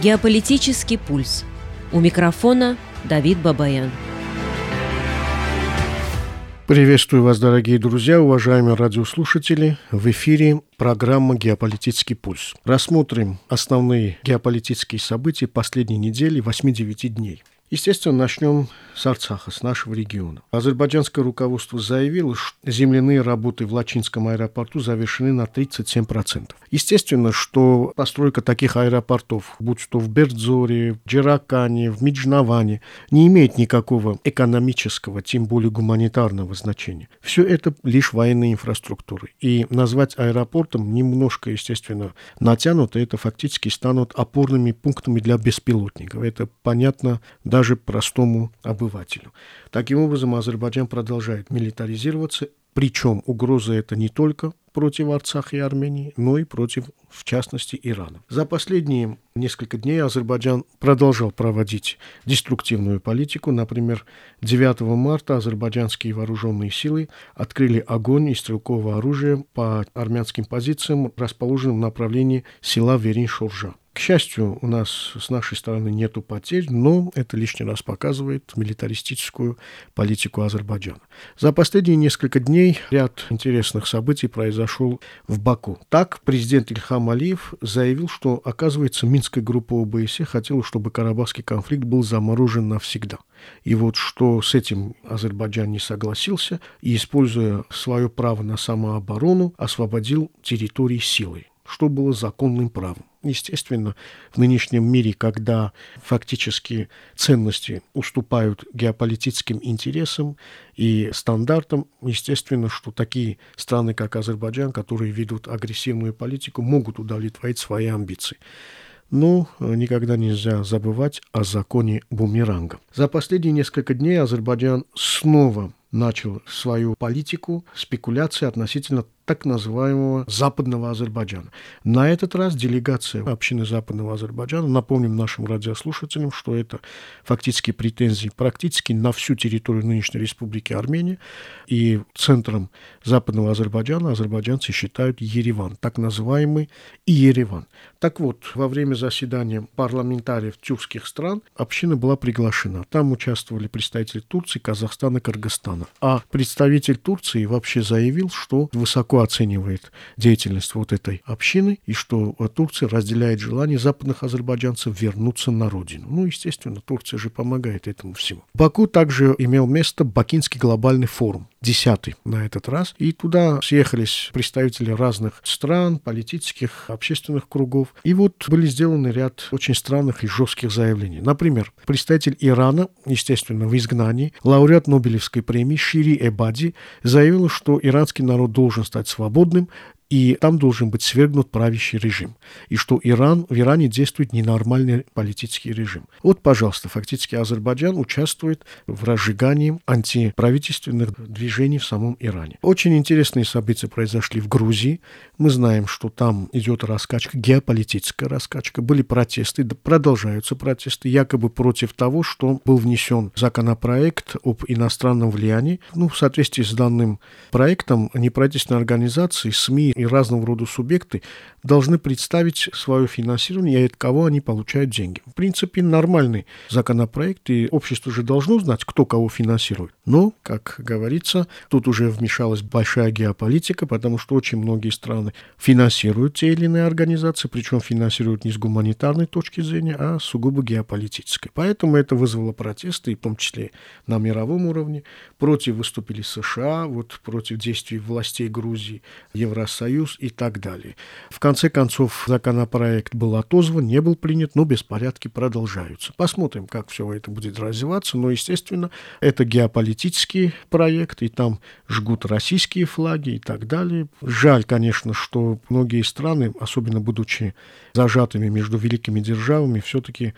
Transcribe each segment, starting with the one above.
Геополитический пульс. У микрофона Давид Бабаян. Приветствую вас, дорогие друзья, уважаемые радиослушатели. В эфире программа «Геополитический пульс». Рассмотрим основные геополитические события последней недели, 8-9 дней. Естественно, начнем с Арцаха, с нашего региона. Азербайджанское руководство заявило, что земляные работы в Лачинском аэропорту завершены на 37%. Естественно, что постройка таких аэропортов, будь то в Бердзоре, в Джеракане, в Миджнаване, не имеет никакого экономического, тем более гуманитарного значения. Все это лишь военная инфраструктура. И назвать аэропортом немножко, естественно, натянуто, это фактически станут опорными пунктами для беспилотников. Это понятно даже простому обывателю. Таким образом, Азербайджан продолжает милитаризироваться, причем угроза эта не только против Арцаха и Армении, но и против, в частности, Ирана. За последние несколько дней Азербайджан продолжал проводить деструктивную политику. Например, 9 марта азербайджанские вооруженные силы открыли огонь из стрелкового оружия по армянским позициям, расположенным в направлении села Верин-Шоржа. К счастью, у нас с нашей стороны нету потерь, но это лишний раз показывает милитаристическую политику Азербайджана. За последние несколько дней ряд интересных событий произошел в Баку. Так, президент Ильхам Алиев заявил, что, оказывается, Минская группа ОБСЕ хотела, чтобы Карабахский конфликт был заморожен навсегда. И вот что с этим Азербайджан не согласился и, используя свое право на самооборону, освободил территории силой, что было законным правом. Естественно, в нынешнем мире, когда фактически ценности уступают геополитическим интересам и стандартам, естественно, что такие страны, как Азербайджан, которые ведут агрессивную политику, могут удовлетворить свои амбиции. Но никогда нельзя забывать о законе бумеранга. За последние несколько дней Азербайджан снова начал свою политику спекуляции относительно так называемого Западного Азербайджана. На этот раз делегация общины Западного Азербайджана, напомним нашим радиослушателям, что это фактически претензии практически на всю территорию нынешней республики Армения, и центром Западного Азербайджана азербайджанцы считают Ереван, так называемый Ереван. Так вот, во время заседания парламентариев тюркских стран община была приглашена. Там участвовали представители Турции, Казахстана, Кыргызстана. А представитель Турции вообще заявил, что высоко оценивает деятельность вот этой общины и что Турция разделяет желание западных азербайджанцев вернуться на родину. Ну, естественно, Турция же помогает этому всему. В Баку также имел место Бакинский глобальный форум, 10-й на этот раз, и туда съехались представители разных стран, политических, общественных кругов. И вот были сделаны ряд очень странных и жестких заявлений. Например, представитель Ирана, естественно, в изгнании, лауреат Нобелевской премии Шири Эбади заявила, что иранский народ должен стать свободным, и там должен быть свергнут правящий режим. И что в Иране действует ненормальный политический режим. Вот, пожалуйста, фактически Азербайджан участвует в разжигании антиправительственных движений в самом Иране. Очень интересные события произошли в Грузии. Мы знаем, что там идет раскачка, геополитическая раскачка. Были протесты, продолжаются протесты, якобы против того, что был внесен законопроект об иностранном влиянии. В соответствии с данным проектом неправительственные организации, СМИ и разного рода субъекты должны представить свое финансирование и от кого они получают деньги. В принципе, нормальный законопроект, и общество же должно знать, кто кого финансирует. Но, как говорится, тут уже вмешалась большая геополитика, потому что очень многие страны финансируют те или иные организации, причем финансируют не с гуманитарной точки зрения, а сугубо геополитической. Поэтому это вызвало протесты, и в том числе на мировом уровне. Против выступили США, против действий властей Грузии, Евросоюз и так далее. В конце концов, законопроект был отозван, не был принят, но беспорядки продолжаются. Посмотрим, как все это будет развиваться, но, естественно, это геополитический проект, и там жгут российские флаги и так далее. Жаль, конечно, что многие страны, особенно будучи зажатыми между великими державами, все-таки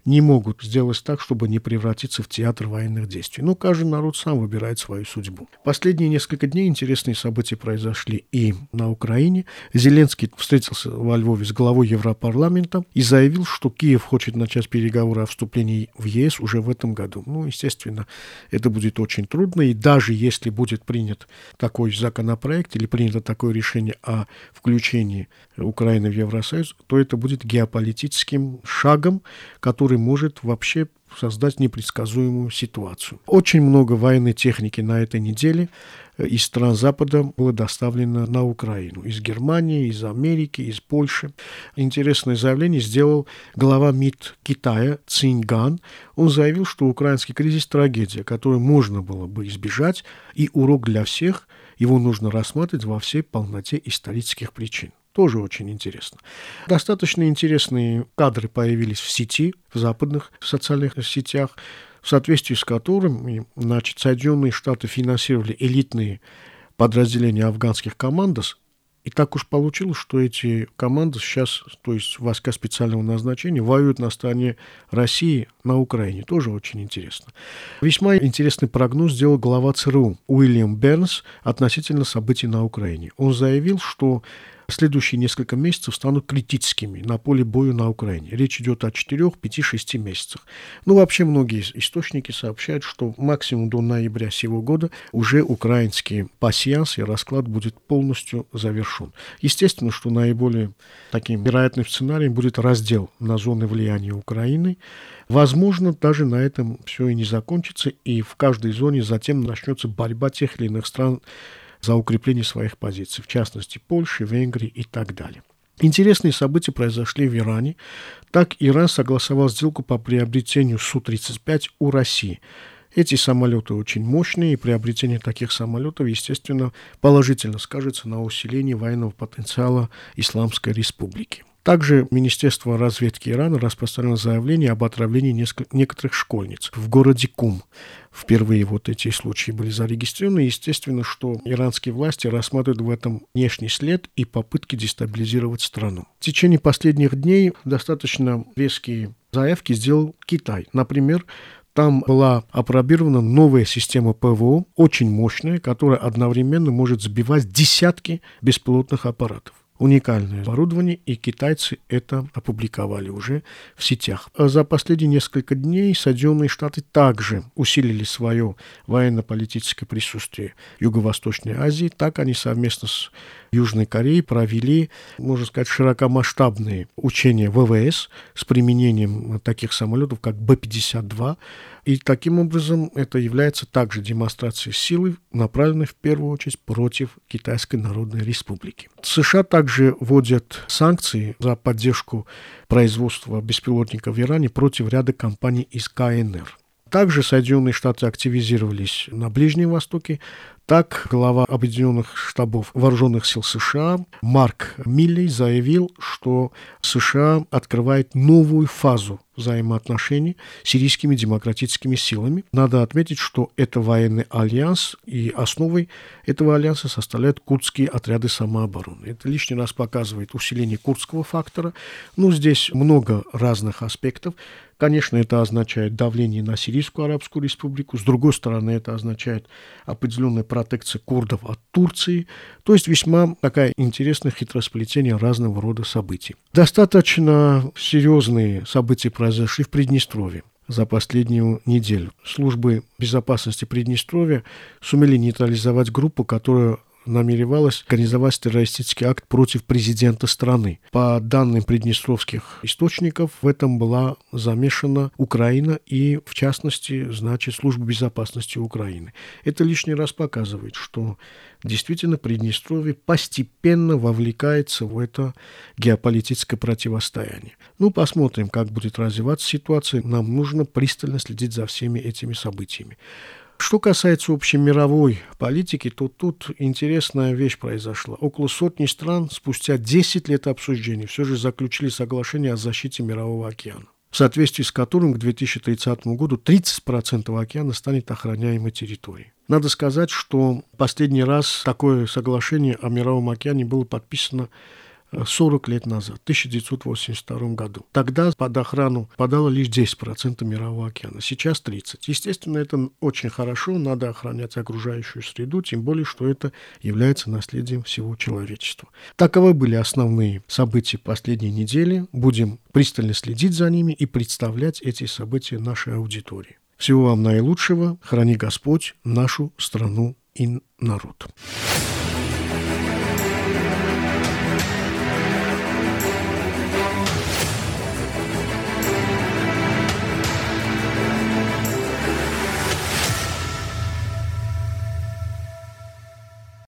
не могут сделать так, чтобы не превратиться в театр военных действий. Но каждый народ сам выбирает свою судьбу. Последние несколько дней интересные события произошли и на Украине. Зеленский встретился во Львове с главой Европарламента и заявил, что Киев хочет начать переговоры о вступлении в ЕС уже в этом году. Ну, естественно, это будет очень трудно, и даже если будет принят такой законопроект или принято такое решение о включении Украины в Евросоюз, то это будет геополитическим шагом, который может вообще создать непредсказуемую ситуацию. Очень много военной техники на этой неделе из стран Запада было доставлено на Украину. Из Германии, из Америки, из Польши. Интересное заявление сделал глава МИД Китая Циньган. Он заявил, что украинский кризис – трагедия, которую можно было бы избежать, и урок для всех, его нужно рассматривать во всей полноте исторических причин. Тоже очень интересно. Достаточно интересные кадры появились в сети, в западных социальных сетях, в соответствии с которыми, Соединенные Штаты финансировали элитные подразделения афганских командос. И так уж получилось, что эти команды сейчас, то есть войска специального назначения, воюют на стороне России на Украине. Тоже очень интересно. Весьма интересный прогноз сделал глава ЦРУ Уильям Бернс относительно событий на Украине. Он заявил, что следующие несколько месяцев станут критическими на поле боя на Украине. Речь идет о 4, 5, 6 месяцах. Ну, вообще, многие источники сообщают, что максимум до ноября сего года уже украинский пасьянс и расклад будет полностью завершен. Естественно, что наиболее таким вероятным сценарием будет раздел на зоны влияния Украины. Возможно, даже на этом все и не закончится, и в каждой зоне затем начнется борьба тех или иных стран за укрепление своих позиций, в частности, Польши, Венгрии и так далее. Интересные события произошли в Иране. Так, Иран согласовал сделку по приобретению Су-35 у России. Эти самолеты очень мощные, и приобретение таких самолетов, естественно, положительно скажется на усилении военного потенциала Исламской Республики. Также Министерство разведки Ирана распространило заявление об отравлении некоторых школьниц в городе Кум. Впервые вот эти случаи были зарегистрированы. Естественно, что иранские власти рассматривают в этом внешний след и попытки дестабилизировать страну. В течение последних дней достаточно резкие заявки сделал Китай. Например, там была апробирована новая система ПВО, очень мощная, которая одновременно может сбивать десятки беспилотных аппаратов. Уникальное оборудование, и китайцы это опубликовали уже в сетях. За последние несколько дней Соединенные Штаты также усилили свое военно-политическое присутствие в Юго-Восточной Азии. Так они совместно с Южной Кореей провели, можно сказать, широкомасштабные учения ВВС с применением таких самолетов, как Б-52. И таким образом это является также демонстрацией силы, направленной в первую очередь против Китайской Народной Республики. США также вводят санкции за поддержку производства беспилотников в Иране против ряда компаний из КНР. Также Соединенные Штаты активизировались на Ближнем Востоке. Так, глава Объединенных штабов Вооруженных сил США Марк Миллей заявил, что США открывает новую фазу взаимоотношений с сирийскими демократическими силами. Надо отметить, что это военный альянс, и основой этого альянса составляют курдские отряды самообороны. Это лишний раз показывает усиление курдского фактора. Но здесь много разных аспектов. Конечно, это означает давление на Сирийскую Арабскую Республику. С другой стороны, это означает определенная протекция курдов от Турции. То есть весьма такая интересное хитросплетение разного рода событий. Достаточно серьезные события произошли в Приднестровье за последнюю неделю. Службы безопасности Приднестровья сумели нейтрализовать группу, которая намеревалась организовать террористический акт против президента страны. По данным приднестровских источников, в этом была замешана Украина и, в частности, служба безопасности Украины. Это лишний раз показывает, что действительно Приднестровье постепенно вовлекается в это геополитическое противостояние. Посмотрим, как будет развиваться ситуация. Нам нужно пристально следить за всеми этими событиями. Что касается общемировой политики, то тут интересная вещь произошла. Около сотни стран спустя 10 лет обсуждений все же заключили соглашение о защите Мирового океана, в соответствии с которым к 2030 году 30% океана станет охраняемой территорией. Надо сказать, что последний раз такое соглашение о Мировом океане было подписано 40 лет назад, в 1982 году. Тогда под охрану подало лишь 10% Мирового океана, сейчас 30%. Естественно, это очень хорошо, надо охранять окружающую среду, тем более, что это является наследием всего человечества. Таковы были основные события последней недели. Будем пристально следить за ними и представлять эти события нашей аудитории. Всего вам наилучшего. Храни Господь нашу страну и народ.